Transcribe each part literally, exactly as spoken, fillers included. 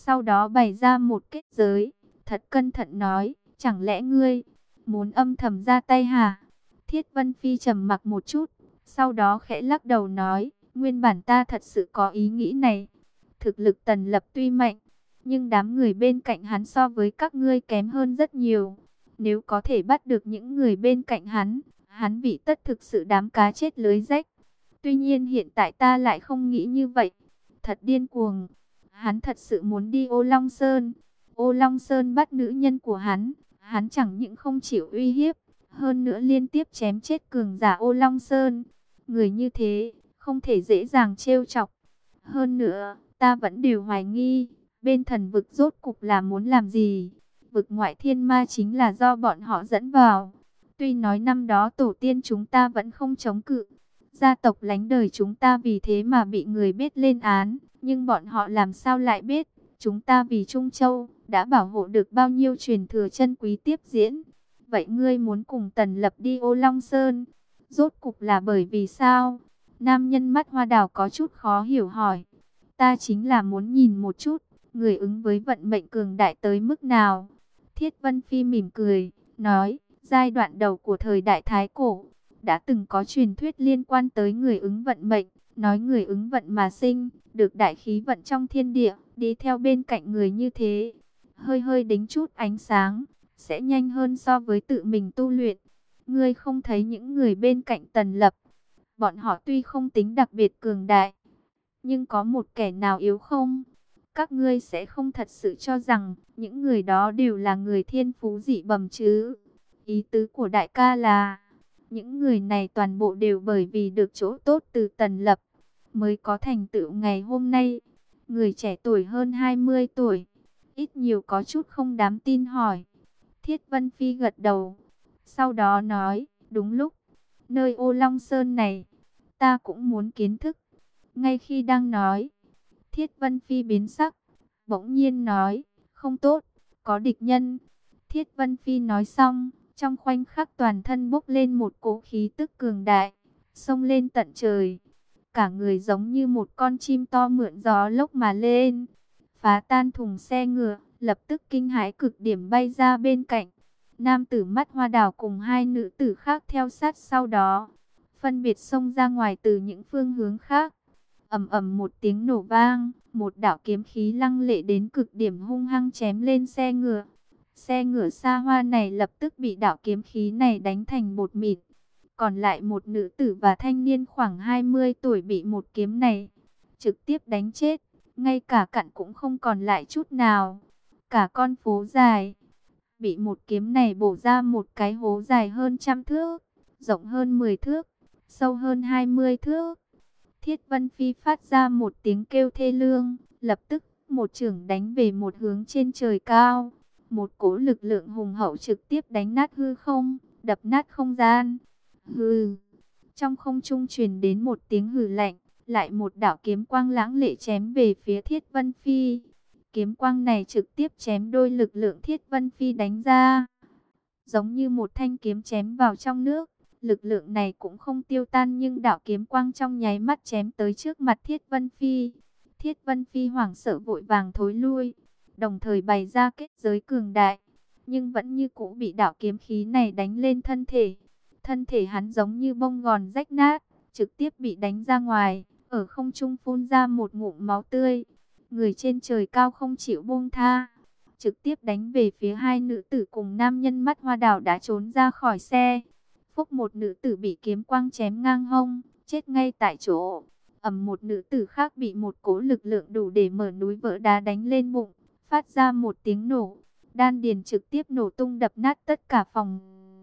sau đó bày ra một kết giới, thật cẩn thận nói, chẳng lẽ ngươi muốn âm thầm ra tay hả? Thiết Vân Phi trầm mặc một chút, sau đó khẽ lắc đầu nói, nguyên bản ta thật sự có ý nghĩ này. Thực lực Tần Lập tuy mạnh, nhưng đám người bên cạnh hắn so với các ngươi kém hơn rất nhiều. Nếu có thể bắt được những người bên cạnh hắn, hắn vị tất thực sự đám cá chết lưới rách. Tuy nhiên hiện tại ta lại không nghĩ như vậy. Thật điên cuồng. Hắn thật sự muốn đi Ô Long Sơn. Ô Long Sơn bắt nữ nhân của hắn. Hắn chẳng những không chịu uy hiếp, hơn nữa liên tiếp chém chết cường giả Ô Long Sơn. Người như thế, không thể dễ dàng trêu chọc. Hơn nữa, ta vẫn đều hoài nghi, bên thần vực rốt cục là muốn làm gì? Vực ngoại thiên ma chính là do bọn họ dẫn vào. Tuy nói năm đó tổ tiên chúng ta vẫn không chống cự, gia tộc lánh đời chúng ta vì thế mà bị người biết lên án, nhưng bọn họ làm sao lại biết, chúng ta vì Trung Châu, đã bảo hộ được bao nhiêu truyền thừa chân quý tiếp diễn. Vậy ngươi muốn cùng Tần Lập đi Ô Long Sơn, rốt cục là bởi vì sao? Nam nhân mắt hoa đào có chút khó hiểu hỏi. Ta chính là muốn nhìn một chút, người ứng với vận mệnh cường đại tới mức nào. Thiết Vân Phi mỉm cười, nói, giai đoạn đầu của thời đại Thái Cổ, đã từng có truyền thuyết liên quan tới người ứng vận mệnh, nói người ứng vận mà sinh, được đại khí vận trong thiên địa, đi theo bên cạnh người như thế, hơi hơi đính chút ánh sáng, sẽ nhanh hơn so với tự mình tu luyện. Ngươi không thấy những người bên cạnh Tần Lập, bọn họ tuy không tính đặc biệt cường đại, nhưng có một kẻ nào yếu không? Các ngươi sẽ không thật sự cho rằng những người đó đều là người thiên phú dị bẩm chứ? Ý tứ của đại ca là, những người này toàn bộ đều bởi vì được chỗ tốt từ Tần Lập, mới có thành tựu ngày hôm nay. Người trẻ tuổi hơn hai mươi tuổi, ít nhiều có chút không dám tin hỏi. Thiết Vân Phi gật đầu, sau đó nói, đúng lúc, nơi Ô Long Sơn này, ta cũng muốn kiến thức. Ngay khi đang nói, Thiết Vân Phi biến sắc, bỗng nhiên nói, không tốt, có địch nhân. Thiết Vân Phi nói xong, trong khoảnh khắc toàn thân bốc lên một cỗ khí tức cường đại, xông lên tận trời. Cả người giống như một con chim to mượn gió lốc mà lên, phá tan thùng xe ngựa, lập tức kinh hãi cực điểm bay ra bên cạnh. Nam tử mắt hoa đào cùng hai nữ tử khác theo sát sau đó, phân biệt xông ra ngoài từ những phương hướng khác. Ầm ầm một tiếng nổ vang, một đạo kiếm khí lăng lệ đến cực điểm hung hăng chém lên xe ngựa. Xe ngựa xa hoa này lập tức bị đạo kiếm khí này đánh thành bột mịn. Còn lại một nữ tử và thanh niên khoảng hai mươi tuổi bị một kiếm này trực tiếp đánh chết, ngay cả cặn cũng không còn lại chút nào. Cả con phố dài bị một kiếm này bổ ra một cái hố dài hơn trăm thước, rộng hơn mười thước, sâu hơn hai mươi thước. Thiết Vân Phi phát ra một tiếng kêu thê lương, lập tức một chưởng đánh về một hướng trên trời cao. Một cỗ lực lượng hùng hậu trực tiếp đánh nát hư không, đập nát không gian. Hừ, trong không trung truyền đến một tiếng hừ lạnh, lại một đạo kiếm quang lãng lệ chém về phía Thiết Vân Phi. Kiếm quang này trực tiếp chém đôi lực lượng Thiết Vân Phi đánh ra, giống như một thanh kiếm chém vào trong nước. Lực lượng này cũng không tiêu tan, nhưng đạo kiếm quang trong nháy mắt chém tới trước mặt Thiết Vân Phi. Thiết Vân Phi hoảng sợ vội vàng thối lui, đồng thời bày ra kết giới cường đại, nhưng vẫn như cũ bị đạo kiếm khí này đánh lên thân thể. Thân thể hắn giống như bông gòn rách nát, trực tiếp bị đánh ra ngoài, ở không trung phun ra một ngụm máu tươi. Người trên trời cao không chịu buông tha, trực tiếp đánh về phía hai nữ tử cùng nam nhân mắt hoa đào đã trốn ra khỏi xe. Phúc, một nữ tử bị kiếm quang chém ngang hông, chết ngay tại chỗ. Ầm, một nữ tử khác bị một cỗ lực lượng đủ để mở núi vỡ đá đánh lên bụng, phát ra một tiếng nổ. Đan điền trực tiếp nổ tung, đập nát tất cả phòng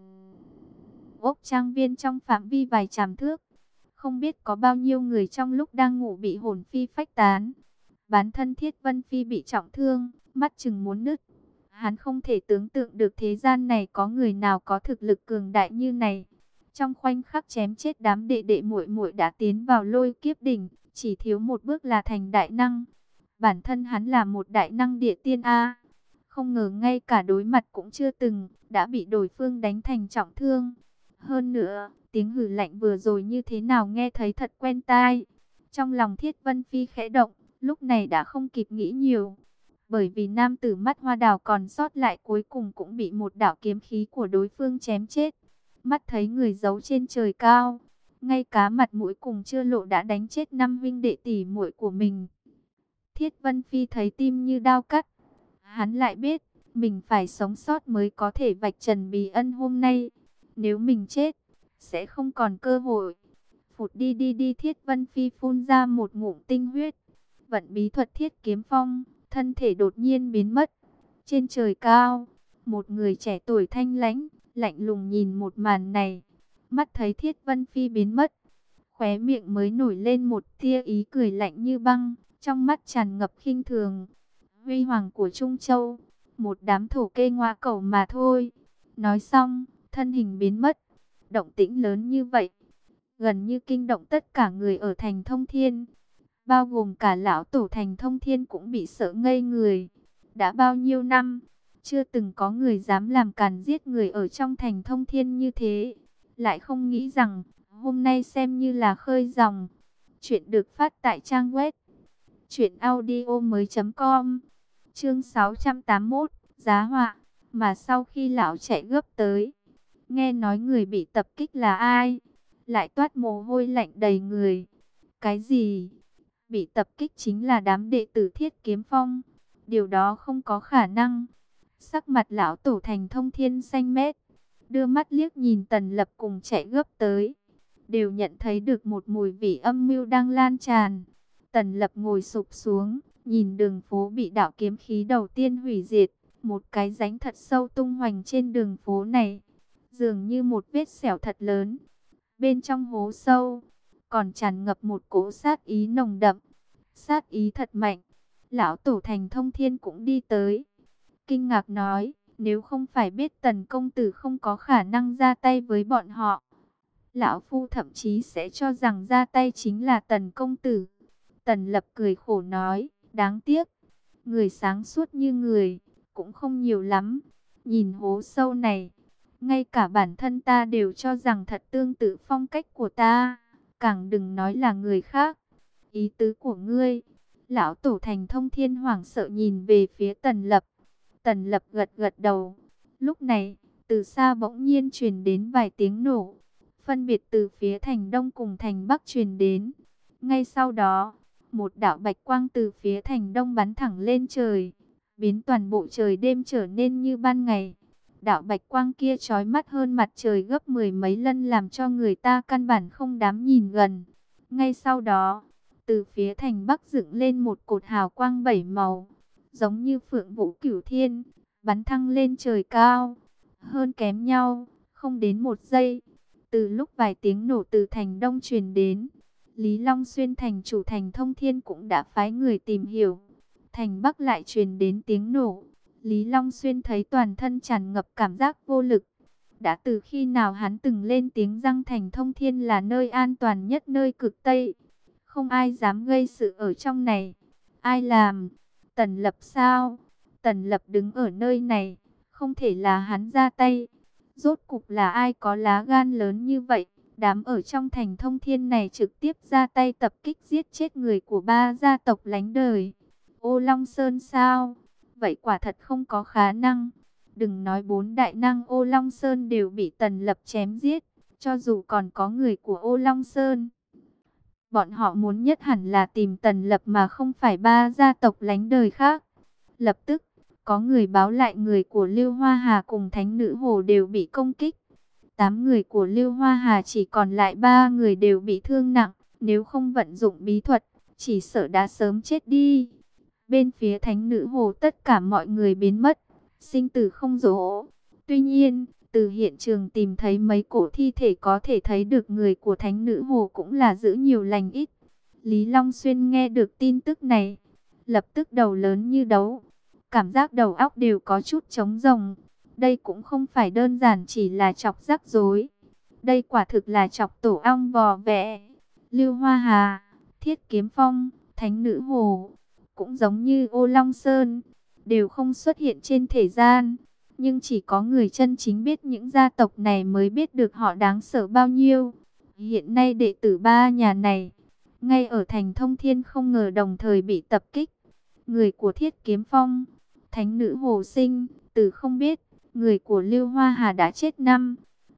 ốc trang viên trong phạm vi vài trăm thước. Không biết có bao nhiêu người trong lúc đang ngủ bị hồn phi phách tán. Bản thân Thiết Vân Phi bị trọng thương, mắt chừng muốn nứt. Hắn không thể tưởng tượng được thế gian này có người nào có thực lực cường đại như này. Trong khoảnh khắc chém chết đám đệ đệ muội muội đã tiến vào lôi kiếp đỉnh, chỉ thiếu một bước là thành đại năng. Bản thân hắn là một đại năng địa tiên A. Không ngờ ngay cả đối mặt cũng chưa từng, đã bị đối phương đánh thành trọng thương. Hơn nữa, tiếng hừ lạnh vừa rồi như thế nào nghe thấy thật quen tai. Trong lòng Thiết Vân Phi khẽ động, lúc này đã không kịp nghĩ nhiều. Bởi vì nam tử mắt hoa đào còn sót lại cuối cùng cũng bị một đạo kiếm khí của đối phương chém chết. Mắt thấy người giấu trên trời cao, ngay cả mặt mũi cùng chưa lộ đã đánh chết năm huynh đệ tỷ muội của mình. Thiết Vân Phi thấy tim như đao cắt. Hắn lại biết, mình phải sống sót mới có thể vạch trần bí ân hôm nay. Nếu mình chết, sẽ không còn cơ hội. Phụt đi đi đi, Thiết Vân Phi phun ra một ngụm tinh huyết. Vận bí thuật Thiết Kiếm Phong, thân thể đột nhiên biến mất. Trên trời cao, một người trẻ tuổi thanh lãnh, lạnh lùng nhìn một màn này. Mắt thấy Thiết Vân Phi biến mất, khóe miệng mới nổi lên một tia ý cười lạnh như băng, trong mắt tràn ngập khinh thường. Huy hoàng của Trung Châu, một đám thổ kê ngoa cẩu mà thôi. Nói xong, thân hình biến mất. Động tĩnh lớn như vậy, gần như kinh động tất cả người ở thành Thông Thiên. Bao gồm cả lão tổ thành Thông Thiên cũng bị sợ ngây người. Đã bao nhiêu năm, chưa từng có người dám làm càn giết người ở trong thành Thông Thiên như thế. Lại không nghĩ rằng, hôm nay xem như là khơi dòng. Chuyện được phát tại trang web truyện audio mới com. Chương sáu trăm tám mươi mốt, giá họa. Mà sau khi lão chạy gấp tới, nghe nói người bị tập kích là ai, lại toát mồ hôi lạnh đầy người. Cái gì? Bị tập kích chính là đám đệ tử Thiết Kiếm Phong. Điều đó không có khả năng. Sắc mặt lão tổ thành Thông Thiên xanh mét, đưa mắt liếc nhìn Tần Lập cùng chạy gấp tới, đều nhận thấy được một mùi vị âm mưu đang lan tràn. Tần Lập ngồi sụp xuống, nhìn đường phố bị đạo kiếm khí đầu tiên hủy diệt, một cái rãnh thật sâu tung hoành trên đường phố này, dường như một vết sẹo thật lớn. Bên trong hố sâu, còn tràn ngập một cỗ sát ý nồng đậm, sát ý thật mạnh. Lão tổ thành Thông Thiên cũng đi tới, kinh ngạc nói, nếu không phải biết Tần công tử không có khả năng ra tay với bọn họ, lão phu thậm chí sẽ cho rằng ra tay chính là Tần công tử. Tần Lập cười khổ nói, đáng tiếc, người sáng suốt như người, cũng không nhiều lắm. Nhìn hố sâu này, ngay cả bản thân ta đều cho rằng thật tương tự phong cách của ta, càng đừng nói là người khác. Ý tứ của ngươi? Lão tổ thành Thông Thiên hoảng sợ nhìn về phía Tần Lập. Tần Lập gật gật đầu. Lúc này, từ xa bỗng nhiên truyền đến vài tiếng nổ, phân biệt từ phía thành Đông cùng thành Bắc truyền đến. Ngay sau đó, một đạo bạch quang từ phía thành Đông bắn thẳng lên trời, biến toàn bộ trời đêm trở nên như ban ngày. Đạo bạch quang kia chói mắt hơn mặt trời gấp mười mấy lần, làm cho người ta căn bản không dám nhìn gần. Ngay sau đó, từ phía thành Bắc dựng lên một cột hào quang bảy màu, giống như phượng vũ cửu thiên, bắn thăng lên trời cao, hơn kém nhau, không đến một giây. Từ lúc vài tiếng nổ từ thành Đông truyền đến, Lý Long Xuyên thành chủ thành Thông Thiên cũng đã phái người tìm hiểu. Thành Bắc lại truyền đến tiếng nổ. Lý Long Xuyên thấy toàn thân tràn ngập cảm giác vô lực. Đã từ khi nào hắn từng lên tiếng rằng thành Thông Thiên là nơi an toàn nhất nơi cực Tây, không ai dám gây sự ở trong này. Ai làm? Tần Lập sao? Tần Lập đứng ở nơi này, không thể là hắn ra tay. Rốt cục là ai có lá gan lớn như vậy, đám ở trong thành Thông Thiên này trực tiếp ra tay tập kích giết chết người của ba gia tộc lánh đời? Ô Long Sơn sao? Vậy quả thật không có khả năng. Đừng nói bốn đại năng Ô Long Sơn đều bị Tần Lập chém giết, cho dù còn có người của Ô Long Sơn, bọn họ muốn nhất hẳn là tìm Tần Lập mà không phải ba gia tộc lánh đời khác. Lập tức, có người báo lại người của Lưu Hoa Hà cùng Thánh Nữ Hồ đều bị công kích. Tám người của Lưu Hoa Hà chỉ còn lại ba người đều bị thương nặng, nếu không vận dụng bí thuật, chỉ sợ đã sớm chết đi. Bên phía Thánh Nữ Hồ tất cả mọi người biến mất, sinh tử không rõ. Tuy nhiên, từ hiện trường tìm thấy mấy cổ thi thể có thể thấy được người của Thánh Nữ Hồ cũng là giữ nhiều lành ít. Lý Long Xuyên nghe được tin tức này, lập tức đầu lớn như đấu. Cảm giác đầu óc đều có chút trống rỗng. Đây cũng không phải đơn giản chỉ là chọc rắc rối. Đây quả thực là chọc tổ ong vò vẽ. Lưu Hoa Hà, Thiết Kiếm Phong, Thánh Nữ Hồ, cũng giống như Ô Long Sơn, đều không xuất hiện trên thế gian. Nhưng chỉ có người chân chính biết những gia tộc này mới biết được họ đáng sợ bao nhiêu. Hiện nay đệ tử ba nhà này, ngay ở thành Thông Thiên không ngờ đồng thời bị tập kích. người của Thiết Kiếm Phong, thánh nữ Hồ Sinh, từ không biết, người của Lưu Hoa Hà đã chết năm,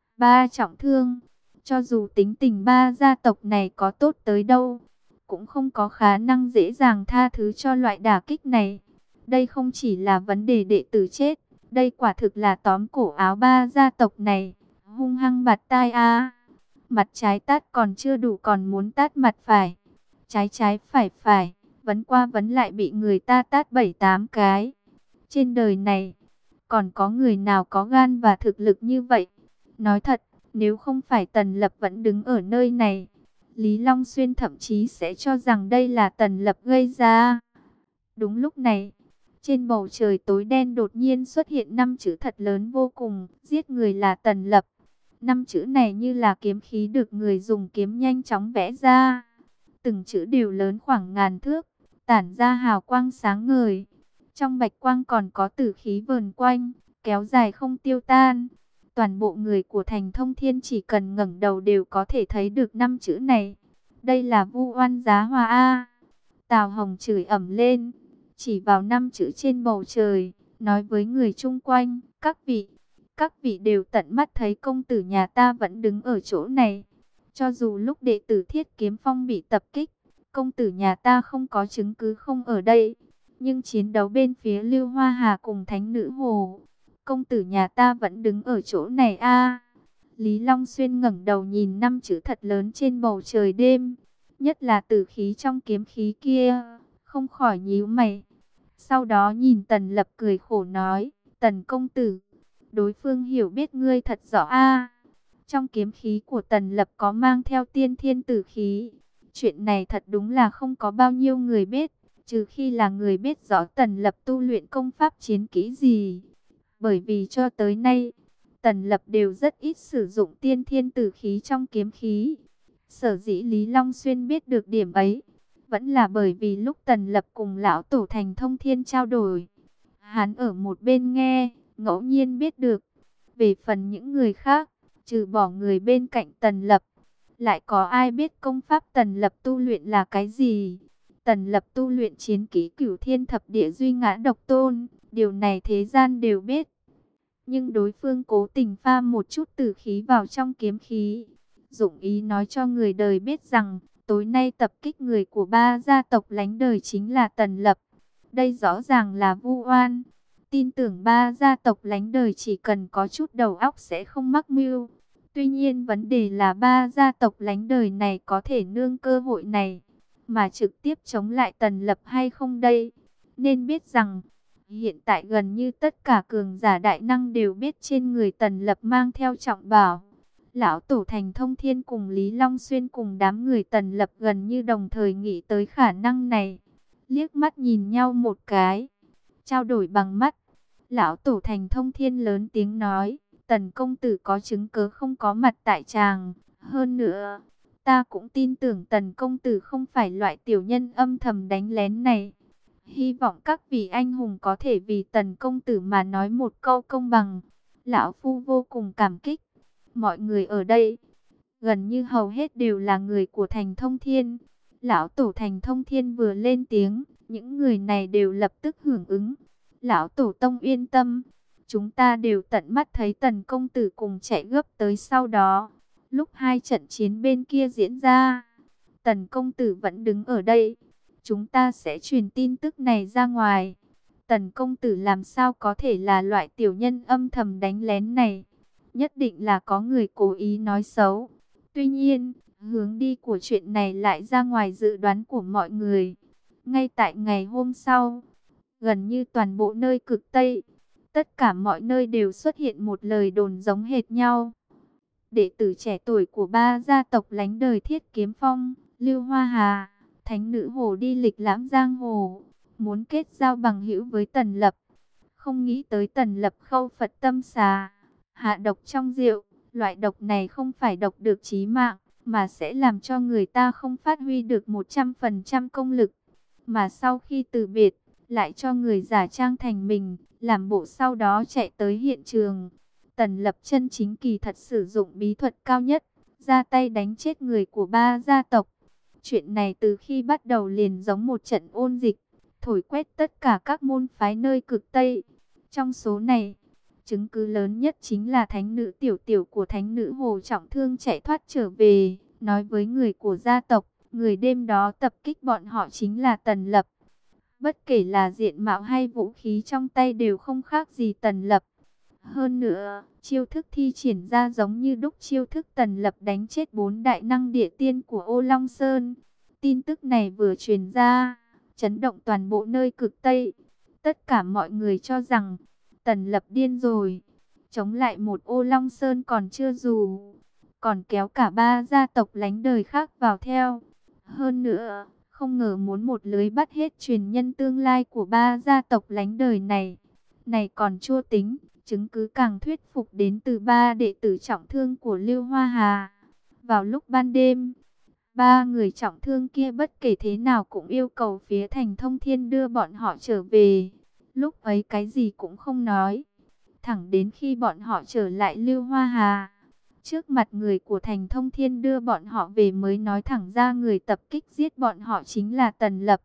ba trọng thương. Cho dù tính tình ba gia tộc này có tốt tới đâu, cũng không có khả năng dễ dàng tha thứ cho loại đả kích này. Đây không chỉ là vấn đề đệ tử chết, đây quả thực là tóm cổ áo ba gia tộc này, hung hăng bạt tai a. Mặt trái tát còn chưa đủ còn muốn tát mặt phải, trái trái phải phải, vấn qua vấn lại bị người ta tát bảy tám cái. Trên đời này, còn có người nào có gan và thực lực như vậy? Nói thật, nếu không phải Tần Lập vẫn đứng ở nơi này, Lý Long Xuyên thậm chí sẽ cho rằng đây là Tần Lập gây ra. Đúng lúc này, trên bầu trời tối đen đột nhiên xuất hiện năm chữ thật lớn vô cùng, giết người là Tần Lập. Năm chữ này như là kiếm khí được người dùng kiếm nhanh chóng vẽ ra. Từng chữ đều lớn khoảng ngàn thước, tản ra hào quang sáng ngời. Trong bạch quang còn có tử khí vờn quanh, kéo dài không tiêu tan. Toàn bộ người của thành Thông Thiên chỉ cần ngẩng đầu đều có thể thấy được năm chữ này. Đây là vu oan giá hòa a. Tào Hồng chửi ầm lên, chỉ vào năm chữ trên bầu trời, nói với người chung quanh, các vị, các vị đều tận mắt thấy công tử nhà ta vẫn đứng ở chỗ này. Cho dù lúc đệ tử Thiết Kiếm Phong bị tập kích, công tử nhà ta không có chứng cứ không ở đây. Nhưng chiến đấu bên phía Lưu Hoa Hà cùng Thánh Nữ Hồ, công tử nhà ta vẫn đứng ở chỗ này a. Lý Long Xuyên ngẩng đầu nhìn năm chữ thật lớn trên bầu trời đêm, nhất là tử khí trong kiếm khí kia, không khỏi nhíu mày. Sau đó nhìn Tần Lập cười khổ nói, Tần công tử, đối phương hiểu biết ngươi thật rõ a. Trong kiếm khí của Tần Lập có mang theo tiên thiên tử khí. Chuyện này thật đúng là không có bao nhiêu người biết, trừ khi là người biết rõ Tần Lập tu luyện công pháp chiến kỹ gì. Bởi vì cho tới nay, Tần Lập đều rất ít sử dụng tiên thiên tử khí trong kiếm khí. Sở dĩ Lý Long Xuyên biết được điểm ấy, vẫn là bởi vì lúc Tần Lập cùng lão tổ thành Thông Thiên trao đổi, hắn ở một bên nghe, ngẫu nhiên biết được. Về phần những người khác, trừ bỏ người bên cạnh Tần Lập, lại có ai biết công pháp Tần Lập tu luyện là cái gì? Tần Lập tu luyện chiến kỹ Cửu Thiên Thập Địa Duy Ngã Độc Tôn, điều này thế gian đều biết. Nhưng đối phương cố tình pha một chút tử khí vào trong kiếm khí, dụng ý nói cho người đời biết rằng tối nay tập kích người của ba gia tộc lánh đời chính là Tần Lập. Đây rõ ràng là vu oan. Tin tưởng ba gia tộc lánh đời chỉ cần có chút đầu óc sẽ không mắc mưu. Tuy nhiên vấn đề là ba gia tộc lánh đời này có thể nương cơ hội này mà trực tiếp chống lại Tần Lập hay không đây? Nên biết rằng hiện tại gần như tất cả cường giả đại năng đều biết trên người Tần Lập mang theo trọng bảo. Lão tổ thành Thông Thiên cùng Lý Long Xuyên cùng đám người Tần Lập gần như đồng thời nghĩ tới khả năng này. Liếc mắt nhìn nhau một cái, trao đổi bằng mắt. Lão tổ thành Thông Thiên lớn tiếng nói, Tần công tử có chứng cớ không có mặt tại tràng. Hơn nữa, ta cũng tin tưởng Tần công tử không phải loại tiểu nhân âm thầm đánh lén này. Hy vọng các vị anh hùng có thể vì Tần công tử mà nói một câu công bằng. Lão phu vô cùng cảm kích. Mọi người ở đây, gần như hầu hết đều là người của thành Thông Thiên. Lão tổ thành Thông Thiên vừa lên tiếng, những người này đều lập tức hưởng ứng. Lão tổ tông yên tâm, chúng ta đều tận mắt thấy Tần công tử cùng chạy gấp tới sau đó. Lúc hai trận chiến bên kia diễn ra, Tần công tử vẫn đứng ở đây. Chúng ta sẽ truyền tin tức này ra ngoài. Tần công tử làm sao có thể là loại tiểu nhân âm thầm đánh lén này? Nhất định là có người cố ý nói xấu. Tuy nhiên, hướng đi của chuyện này lại ra ngoài dự đoán của mọi người. Ngay tại ngày hôm sau, gần như toàn bộ nơi cực Tây, tất cả mọi nơi đều xuất hiện một lời đồn giống hệt nhau. Đệ tử trẻ tuổi của ba gia tộc lánh đời Thiết Kiếm Phong, Lưu Hoa Hà, Thánh Nữ Hồ đi lịch lãm giang hồ, muốn kết giao bằng hữu với Tần Lập. Không nghĩ tới Tần Lập khâu Phật tâm xà, hạ độc trong rượu. Loại độc này không phải độc được chí mạng, mà sẽ làm cho người ta không phát huy được một trăm phần trăm công lực. Mà sau khi từ biệt, lại cho người giả trang thành mình, làm bộ sau đó chạy tới hiện trường. Tần Lập chân chính kỳ thật sử dụng bí thuật cao nhất, ra tay đánh chết người của ba gia tộc. Chuyện này từ khi bắt đầu liền giống một trận ôn dịch, thổi quét tất cả các môn phái nơi cực Tây. Trong số này, chứng cứ lớn nhất chính là thánh nữ Tiểu Tiểu của thánh nữ Hồ trọng thương chạy thoát trở về, nói với người của gia tộc, người đêm đó tập kích bọn họ chính là Tần Lập. Bất kể là diện mạo hay vũ khí trong tay đều không khác gì Tần Lập. Hơn nữa, chiêu thức thi triển ra giống như đúc chiêu thức Tần Lập đánh chết bốn đại năng địa tiên của Ô Long Sơn. Tin tức này vừa truyền ra, chấn động toàn bộ nơi cực Tây. Tất cả mọi người cho rằng Tần Lập điên rồi, chống lại một Ô Long Sơn còn chưa dù, còn kéo cả ba gia tộc lánh đời khác vào theo. Hơn nữa, không ngờ muốn một lưới bắt hết truyền nhân tương lai của ba gia tộc lánh đời này. Này còn chưa tính, chứng cứ càng thuyết phục đến từ ba đệ tử trọng thương của Lưu Hoa Hà. Vào lúc ban đêm, ba người trọng thương kia bất kể thế nào cũng yêu cầu phía thành Thông Thiên đưa bọn họ trở về. Lúc ấy cái gì cũng không nói. Thẳng đến khi bọn họ trở lại Lưu Hoa Hà, trước mặt người của thành Thông Thiên đưa bọn họ về mới nói thẳng ra người tập kích giết bọn họ chính là Tần Lập.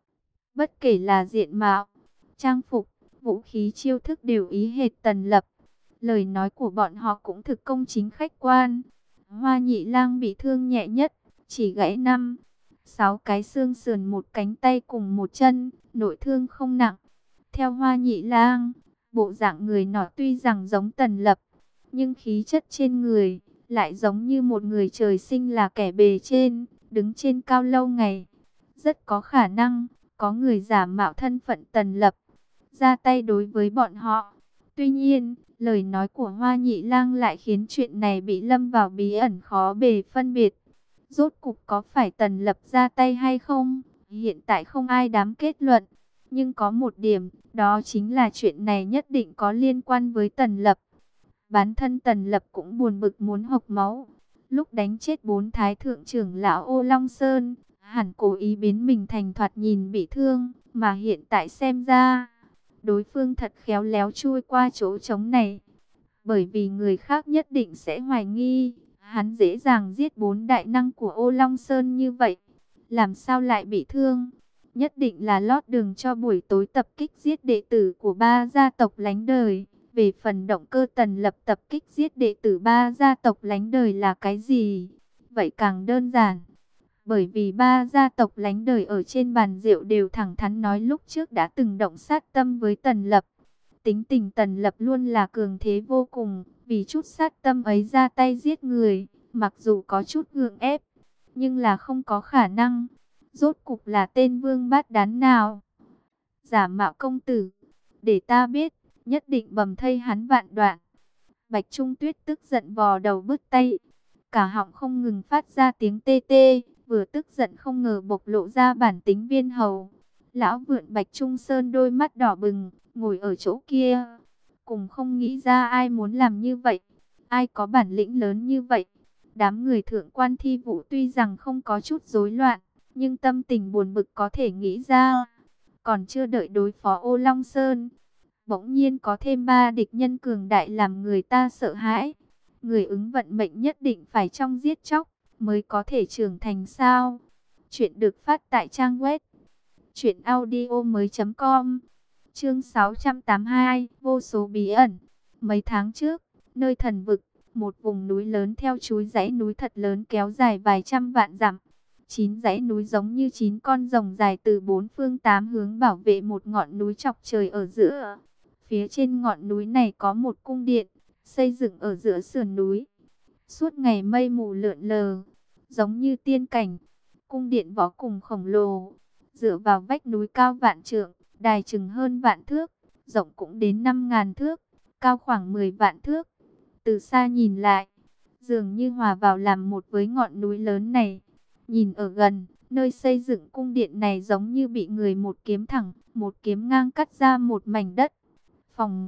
Bất kể là diện mạo, trang phục, vũ khí chiêu thức đều ý hệt Tần Lập. Lời nói của bọn họ cũng thực công chính khách quan. Hoa Nhị Lang bị thương nhẹ nhất, chỉ gãy năm, sáu cái xương sườn, một cánh tay cùng một chân, nội thương không nặng. Theo Hoa Nhị Lang, bộ dạng người nọ tuy rằng giống Tần Lập, nhưng khí chất trên người lại giống như một người trời sinh là kẻ bề trên, đứng trên cao lâu ngày. Rất có khả năng có người giả mạo thân phận Tần Lập, ra tay đối với bọn họ. Tuy nhiên, lời nói của Hoa Nhị Lang lại khiến chuyện này bị lâm vào bí ẩn khó bề phân biệt. Rốt cục có phải Tần Lập ra tay hay không? Hiện tại không ai dám kết luận. Nhưng có một điểm, đó chính là chuyện này nhất định có liên quan với Tần Lập. Bản thân Tần Lập cũng buồn bực muốn hộc máu. Lúc đánh chết bốn thái thượng trưởng lão Ô Long Sơn, hẳn cố ý biến mình thành thoạt nhìn bị thương, mà hiện tại xem ra, đối phương thật khéo léo chui qua chỗ trống này. Bởi vì người khác nhất định sẽ hoài nghi, hắn dễ dàng giết bốn đại năng của Ô Long Sơn như vậy, làm sao lại bị thương? Nhất định là lót đường cho buổi tối tập kích giết đệ tử của ba gia tộc lánh đời. Về phần động cơ Tần Lập tập kích giết đệ tử ba gia tộc lánh đời là cái gì? Vậy càng đơn giản. Bởi vì ba gia tộc lánh đời ở trên bàn rượu đều thẳng thắn nói lúc trước đã từng động sát tâm với Tần Lập. Tính tình Tần Lập luôn là cường thế vô cùng, vì chút sát tâm ấy ra tay giết người, mặc dù có chút gượng ép, nhưng là không có khả năng. Rốt cục là tên vương bát đán nào? Giả mạo công tử, để ta biết, nhất định bầm thây hắn vạn đoạn. Bạch Trung Tuyết tức giận vò đầu bứt tay, cả họng không ngừng phát ra tiếng tê tê, vừa tức giận không ngờ bộc lộ ra bản tính viên hầu. Lão vượn Bạch Trung Sơn đôi mắt đỏ bừng, ngồi ở chỗ kia, cùng không nghĩ ra ai muốn làm như vậy, ai có bản lĩnh lớn như vậy. Đám người thượng quan Thi Vũ tuy rằng không có chút rối loạn, nhưng tâm tình buồn bực có thể nghĩ ra. Còn chưa đợi đối phó Ô Long Sơn, bỗng nhiên có thêm ba địch nhân cường đại làm người ta sợ hãi. Người ứng vận mệnh nhất định phải trong giết chóc mới có thể trưởng thành sao? Chuyện được phát tại trang web truyện audio mới chấm com. Chương sáu trăm tám mươi hai, vô số bí ẩn. Mấy tháng trước, nơi thần vực, một vùng núi lớn theo chuỗi dãy núi thật lớn kéo dài vài trăm vạn dặm. Chín dãy núi giống như chín con rồng dài từ bốn phương tám hướng bảo vệ một ngọn núi chọc trời ở giữa. Phía trên ngọn núi này có một cung điện, xây dựng ở giữa sườn núi. Suốt ngày mây mù lượn lờ, giống như tiên cảnh. Cung điện vô cùng khổng lồ, dựa vào vách núi cao vạn trượng, đài chừng hơn vạn thước, rộng cũng đến năm ngàn thước, cao khoảng mười vạn thước. Từ xa nhìn lại, dường như hòa vào làm một với ngọn núi lớn này. Nhìn ở gần, nơi xây dựng cung điện này giống như bị người một kiếm thẳng, một kiếm ngang cắt ra một mảnh đất. Phòng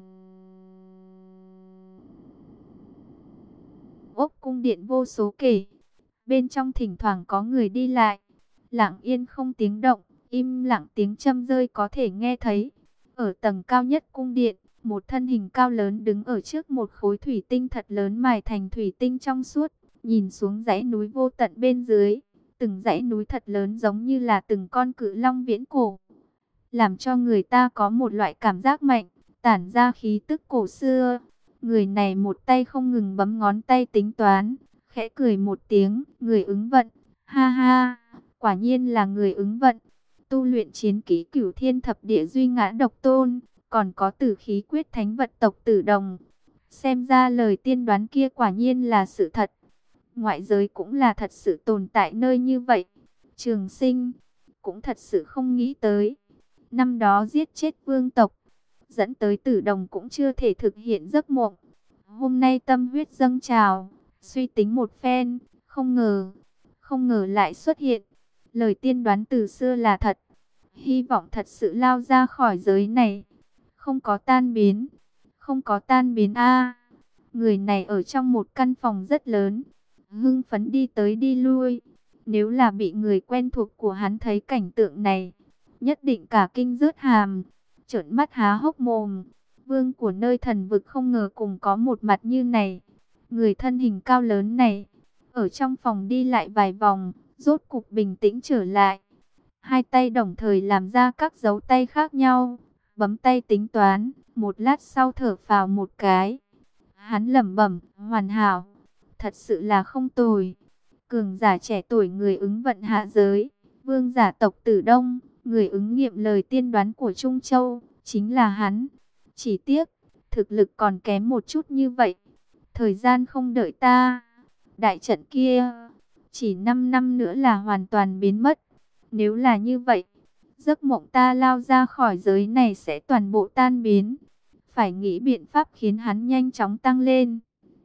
ốc cung điện vô số kể, bên trong thỉnh thoảng có người đi lại, lặng yên không tiếng động, im lặng tiếng châm rơi có thể nghe thấy. Ở tầng cao nhất cung điện, một thân hình cao lớn đứng ở trước một khối thủy tinh thật lớn mài thành thủy tinh trong suốt, nhìn xuống dãy núi vô tận bên dưới. Từng dãy núi thật lớn giống như là từng con cự long viễn cổ. làm cho người ta có một loại cảm giác mạnh, tản ra khí tức cổ xưa. Người này một tay không ngừng bấm ngón tay tính toán, khẽ cười một tiếng, người ứng vận, ha ha, quả nhiên là người ứng vận. Tu luyện chiến kỹ Cửu Thiên Thập Địa Duy Ngã Độc Tôn, còn có Tử Khí Quyết Thánh Vật tộc Tử Đồng. Xem ra lời tiên đoán kia quả nhiên là sự thật. Ngoại giới cũng là thật sự tồn tại nơi như vậy. Trường Sinh cũng thật sự không nghĩ tới, năm đó giết chết vương tộc, dẫn tới Tử Đồng cũng chưa thể thực hiện giấc mộng. Hôm nay tâm huyết dâng trào, suy tính một phen, không ngờ, không ngờ lại xuất hiện. Lời tiên đoán từ xưa là thật, hy vọng thật sự lao ra khỏi giới này, không có tan biến, không có tan biến a. Người này ở trong một căn phòng rất lớn, hưng phấn đi tới đi lui. Nếu là bị người quen thuộc của hắn thấy cảnh tượng này, nhất định cả kinh rớt hàm, trợn mắt há hốc mồm. Vương của nơi thần vực không ngờ cùng có một mặt như này. Người thân hình cao lớn này, ở trong phòng đi lại vài vòng, rốt cục bình tĩnh trở lại. Hai tay đồng thời làm ra các dấu tay khác nhau, bấm tay tính toán, một lát sau thở phào một cái. Hắn lẩm bẩm, hoàn hảo, thật sự là không tồi. Cường giả trẻ tuổi người ứng vận hạ giới, vương giả tộc Tử Đông, người ứng nghiệm lời tiên đoán của Trung Châu, chính là hắn. Chỉ tiếc, thực lực còn kém một chút như vậy. Thời gian không đợi ta. Đại trận kia, chỉ năm năm nữa là hoàn toàn biến mất. Nếu là như vậy, giấc mộng ta lao ra khỏi giới này sẽ toàn bộ tan biến. Phải nghĩ biện pháp khiến hắn nhanh chóng tăng lên.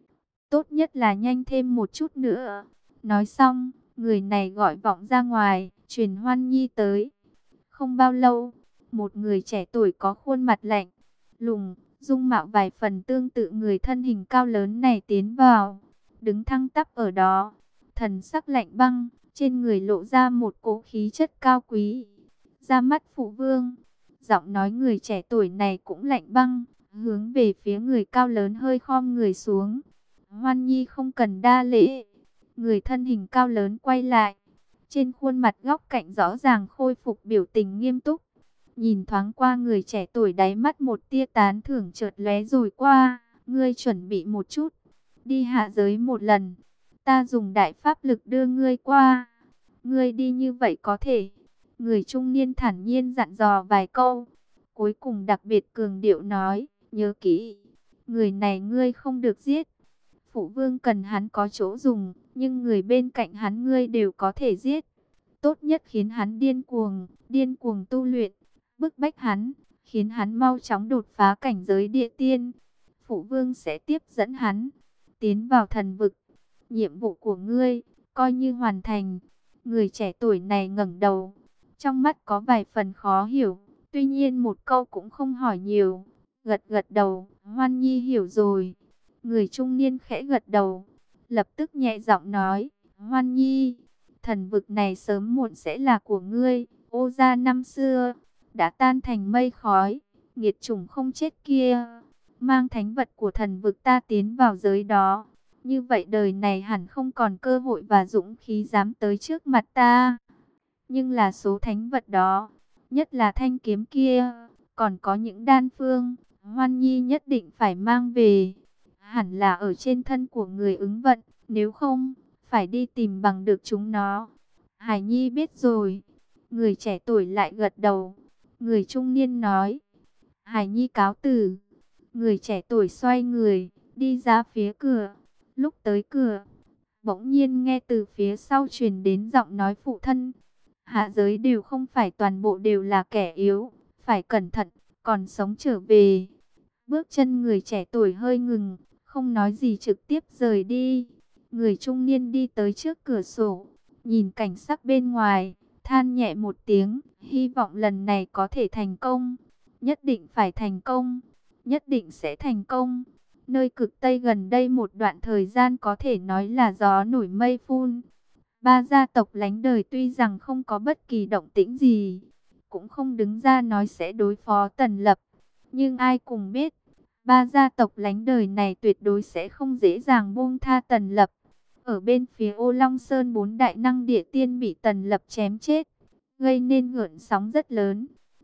Tốt nhất là nhanh thêm một chút nữa. Nói xong, người này gọi vọng ra ngoài, truyền Hoan Nhi tới. Không bao lâu, một người trẻ tuổi có khuôn mặt lạnh lùng, dung mạo vài phần tương tự người thân hình cao lớn này tiến vào, đứng thẳng tắp ở đó, thần sắc lạnh băng, trên người lộ ra một cỗ khí chất cao quý. Ra mắt phụ vương. Giọng nói người trẻ tuổi này cũng lạnh băng, hướng về phía người cao lớn hơi khom người xuống. Hoan Nhi không cần đa lễ. Người thân hình cao lớn quay lại, trên khuôn mặt góc cạnh rõ ràng khôi phục biểu tình nghiêm túc. Nhìn thoáng qua người trẻ tuổi, đáy mắt một tia tán thưởng chợt lóe rồi qua. Ngươi chuẩn bị một chút, đi hạ giới một lần, ta dùng đại pháp lực đưa ngươi qua. Ngươi đi như vậy có thể. Người trung niên thản nhiên dặn dò vài câu, cuối cùng đặc biệt cường điệu nói, nhớ kỹ, người này ngươi không được giết. Phụ vương cần hắn có chỗ dùng, nhưng người bên cạnh hắn ngươi đều có thể giết. Tốt nhất khiến hắn điên cuồng, điên cuồng tu luyện, bức bách hắn, khiến hắn mau chóng đột phá cảnh giới địa tiên. Phụ vương sẽ tiếp dẫn hắn tiến vào thần vực. Nhiệm vụ của ngươi coi như hoàn thành. Người trẻ tuổi này ngẩng đầu, trong mắt có vài phần khó hiểu, tuy nhiên một câu cũng không hỏi nhiều, gật gật đầu. Hoan Nhi hiểu rồi. Người trung niên khẽ gật đầu, lập tức nhẹ giọng nói, Hoan Nhi, thần vực này sớm muộn sẽ là của ngươi. Ô gia năm xưa đã tan thành mây khói, nghiệt chủng không chết kia, mang thánh vật của thần vực ta tiến vào giới đó. Như vậy đời này hẳn không còn cơ hội và dũng khí dám tới trước mặt ta. Nhưng là số thánh vật đó, nhất là thanh kiếm kia, còn có những đan phương, Hoan Nhi nhất định phải mang về. Hẳn là ở trên thân của người ứng vận, nếu không, phải đi tìm bằng được chúng nó. Hải Nhi biết rồi. Người trẻ tuổi lại gật đầu. Người trung niên nói, Hải Nhi cáo từ. Người trẻ tuổi xoay người, đi ra phía cửa. Lúc tới cửa, bỗng nhiên nghe từ phía sau truyền đến giọng nói phụ thân. Hạ giới đều không phải toàn bộ đều là kẻ yếu, phải cẩn thận, còn sống trở về. Bước chân người trẻ tuổi hơi ngừng, không nói gì trực tiếp rời đi. Người trung niên đi tới trước cửa sổ, nhìn cảnh sắc bên ngoài, than nhẹ một tiếng, hy vọng lần này có thể thành công. Nhất định phải thành công, nhất định sẽ thành công. Nơi cực Tây gần đây một đoạn thời gian có thể nói là gió nổi mây phun. Ba gia tộc lánh đời tuy rằng không có bất kỳ động tĩnh gì, cũng không đứng ra nói sẽ đối phó Tần Lập. Nhưng ai cùng biết, ba gia tộc lánh đời này tuyệt đối sẽ không dễ dàng buông tha Tần Lập. Ở bên phía Ô Long Sơn, bốn đại năng địa tiên bị Tần Lập chém chết, gây nên gợn sóng rất lớn.